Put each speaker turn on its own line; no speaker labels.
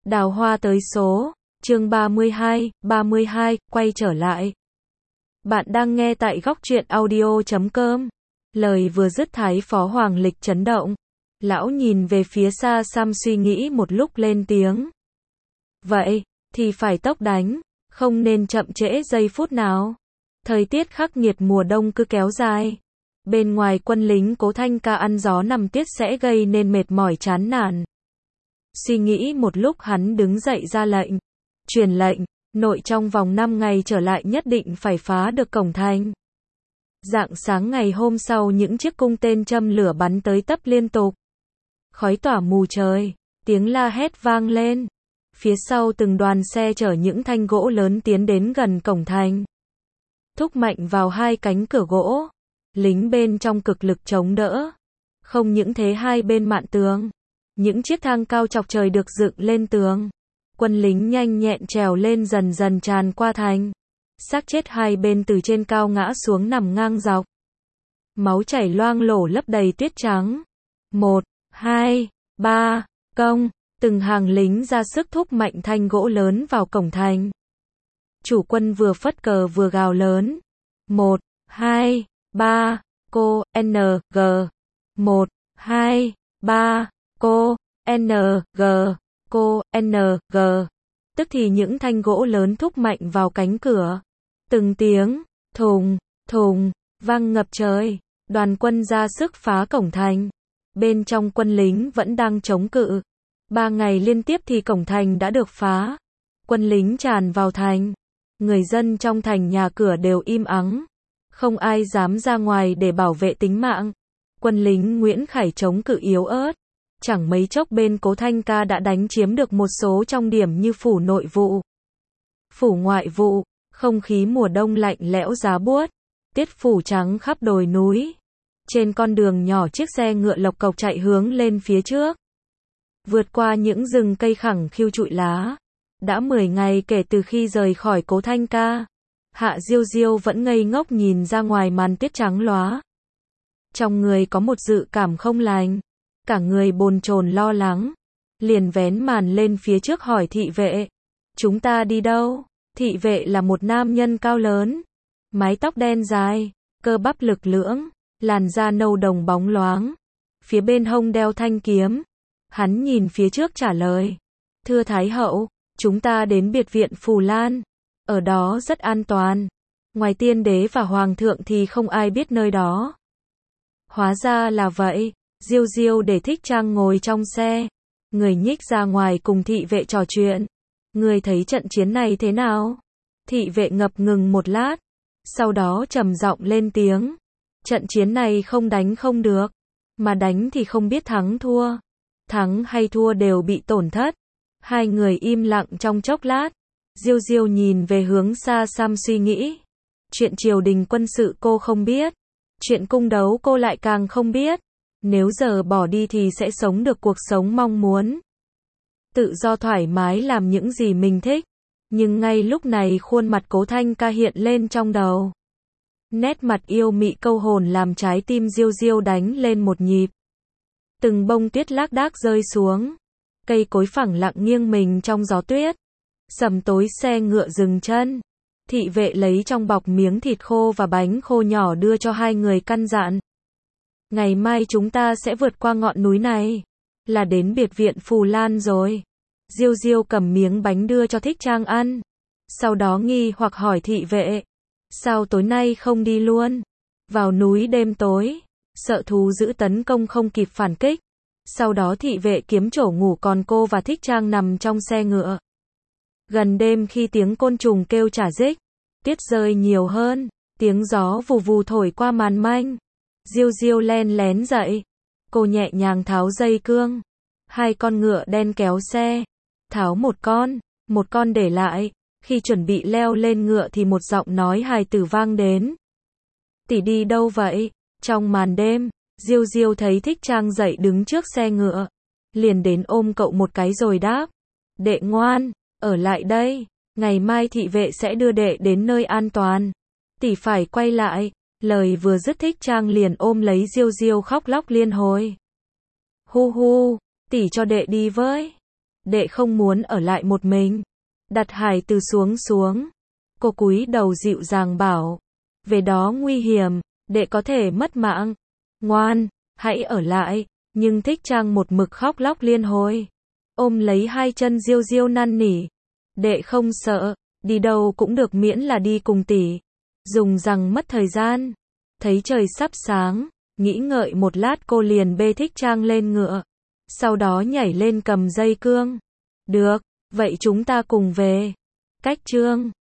Đào hoa tới số, chương 32, quay trở lại. Bạn đang nghe tại góc truyện audio.com. Lời vừa dứt Thái Phó Hoàng Lịch chấn động. Lão nhìn về phía xa xăm suy nghĩ một lúc lên tiếng. Vậy, thì phải tốc đánh, không nên chậm trễ giây phút nào. Thời tiết khắc nghiệt mùa đông cứ kéo dài. Bên ngoài quân lính Cố Thanh Ca ăn gió nằm tiết sẽ gây nên mệt mỏi chán nản. Suy nghĩ một lúc hắn đứng dậy ra lệnh. Truyền lệnh, nội trong vòng 5 ngày trở lại nhất định phải phá được cổng thành. Rạng sáng ngày hôm sau những chiếc cung tên châm lửa bắn tới tấp liên tục. Khói tỏa mù trời, tiếng la hét vang lên. Phía sau từng đoàn xe chở những thanh gỗ lớn tiến đến gần cổng thành. Thúc mạnh vào hai cánh cửa gỗ. Lính bên trong cực lực chống đỡ. Không những thế hai bên mạn tường. Những chiếc thang cao chọc trời được dựng lên tường. Quân lính nhanh nhẹn trèo lên dần dần tràn qua thành. Xác chết hai bên từ trên cao ngã xuống nằm ngang dọc. Máu chảy loang lổ lấp đầy tuyết trắng. 1, 2, 3, công. Từng hàng lính ra sức thúc mạnh thanh gỗ lớn vào cổng thành. Chủ quân vừa phất cờ vừa gào lớn. 1, 2, 3, cô, NG. 1, 2, 3, cô, NG. Cô, NG. Tức thì những thanh gỗ lớn thúc mạnh vào cánh cửa. Từng tiếng, thùng, thùng, vang ngập trời. Đoàn quân ra sức phá cổng thành. Bên trong quân lính vẫn đang chống cự. 3 ngày liên tiếp thì cổng thành đã được phá. Quân lính tràn vào thành. Người dân trong thành nhà cửa đều im ắng. Không ai dám ra ngoài để bảo vệ tính mạng. Quân lính Nguyễn Khải chống cự yếu ớt. Chẳng mấy chốc bên Cố Thanh Ca đã đánh chiếm được một số trọng điểm như phủ nội vụ, phủ ngoại vụ. Không khí mùa đông lạnh lẽo giá buốt. Tiết phủ trắng khắp đồi núi. Trên con đường nhỏ chiếc xe ngựa lộc cộc chạy hướng lên phía trước. Vượt qua những rừng cây khẳng khiu trụi lá. Đã 10 ngày kể từ khi rời khỏi Cố Thanh Ca. Hạ Diêu Diêu vẫn ngây ngốc nhìn ra ngoài màn tuyết trắng lóa. Trong người có một dự cảm không lành. Cả người bồn chồn lo lắng. Liền vén màn lên phía trước hỏi thị vệ. Chúng ta đi đâu? Thị vệ là một nam nhân cao lớn. Mái tóc đen dài. Cơ bắp lực lưỡng. Làn da nâu đồng bóng loáng. Phía bên hông đeo thanh kiếm. Hắn nhìn phía trước trả lời. Thưa Thái hậu, chúng ta đến biệt viện Phù Lan. Ở đó rất an toàn. Ngoài tiên đế và hoàng thượng thì không ai biết nơi đó. Hóa ra là vậy. Diêu Diêu để Thích Trang ngồi trong xe. Người nhích ra ngoài cùng thị vệ trò chuyện. Người thấy trận chiến này thế nào? Thị vệ ngập ngừng một lát. Sau đó trầm giọng lên tiếng. Trận chiến này không đánh không được. Mà đánh thì không biết thắng thua. Thắng hay thua đều bị tổn thất. Hai người im lặng trong chốc lát. Diêu Diêu nhìn về hướng xa xăm suy nghĩ. Chuyện triều đình quân sự cô không biết. Chuyện cung đấu cô lại càng không biết. Nếu giờ bỏ đi thì sẽ sống được cuộc sống mong muốn. Tự do thoải mái làm những gì mình thích. Nhưng ngay lúc này khuôn mặt Cố Thanh Ca hiện lên trong đầu. Nét mặt yêu mị câu hồn làm trái tim Diêu Diêu đánh lên một nhịp. Từng bông tuyết lác đác rơi xuống. Cây cối phẳng lặng nghiêng mình trong gió tuyết. Sầm tối xe ngựa dừng chân. Thị vệ lấy trong bọc miếng thịt khô và bánh khô nhỏ đưa cho hai người căn dặn. Ngày mai chúng ta sẽ vượt qua ngọn núi này. Là đến biệt viện Phù Lan rồi. Diêu Diêu cầm miếng bánh đưa cho Thích Trang ăn. Sau đó nghi hoặc hỏi thị vệ. Sao tối nay không đi luôn? Vào núi đêm tối. Sợ thú dữ tấn công không kịp phản kích. Sau đó thị vệ kiếm chỗ ngủ còn cô và Thích Trang nằm trong xe ngựa. Gần đêm khi tiếng côn trùng kêu chả rích. Tuyết rơi nhiều hơn. Tiếng gió vù vù thổi qua màn manh. Diêu Diêu len lén dậy. Cô nhẹ nhàng tháo dây cương. Hai con ngựa đen kéo xe. Tháo một con để lại. Khi chuẩn bị leo lên ngựa thì một giọng nói hài tử vang đến. Tỷ đi đâu vậy? Trong màn đêm, Diêu Diêu thấy Thích Trang dậy đứng trước xe ngựa. Liền đến ôm cậu một cái rồi đáp. Đệ ngoan, ở lại đây. Ngày mai thị vệ sẽ đưa đệ đến nơi an toàn. Tỷ phải quay lại. Lời vừa dứt Thích Trang liền ôm lấy Diêu Diêu khóc lóc liên hồi. Hu hu, tỷ cho đệ đi với. đệ không muốn ở lại một mình. Đặt Hải Từ xuống. Cô cúi đầu dịu dàng bảo, về đó nguy hiểm, đệ có thể mất mạng. Ngoan, hãy ở lại. Nhưng Thích Trang một mực khóc lóc liên hồi, ôm lấy hai chân Diêu Diêu năn nỉ. Đệ không sợ, đi đâu cũng được miễn là đi cùng tỷ. Dùng rằng mất thời gian. Thấy trời sắp sáng, nghĩ ngợi một lát cô liền bê Thích Trang lên ngựa. Sau đó nhảy lên cầm dây cương. Được, vậy chúng ta cùng về. Cách chương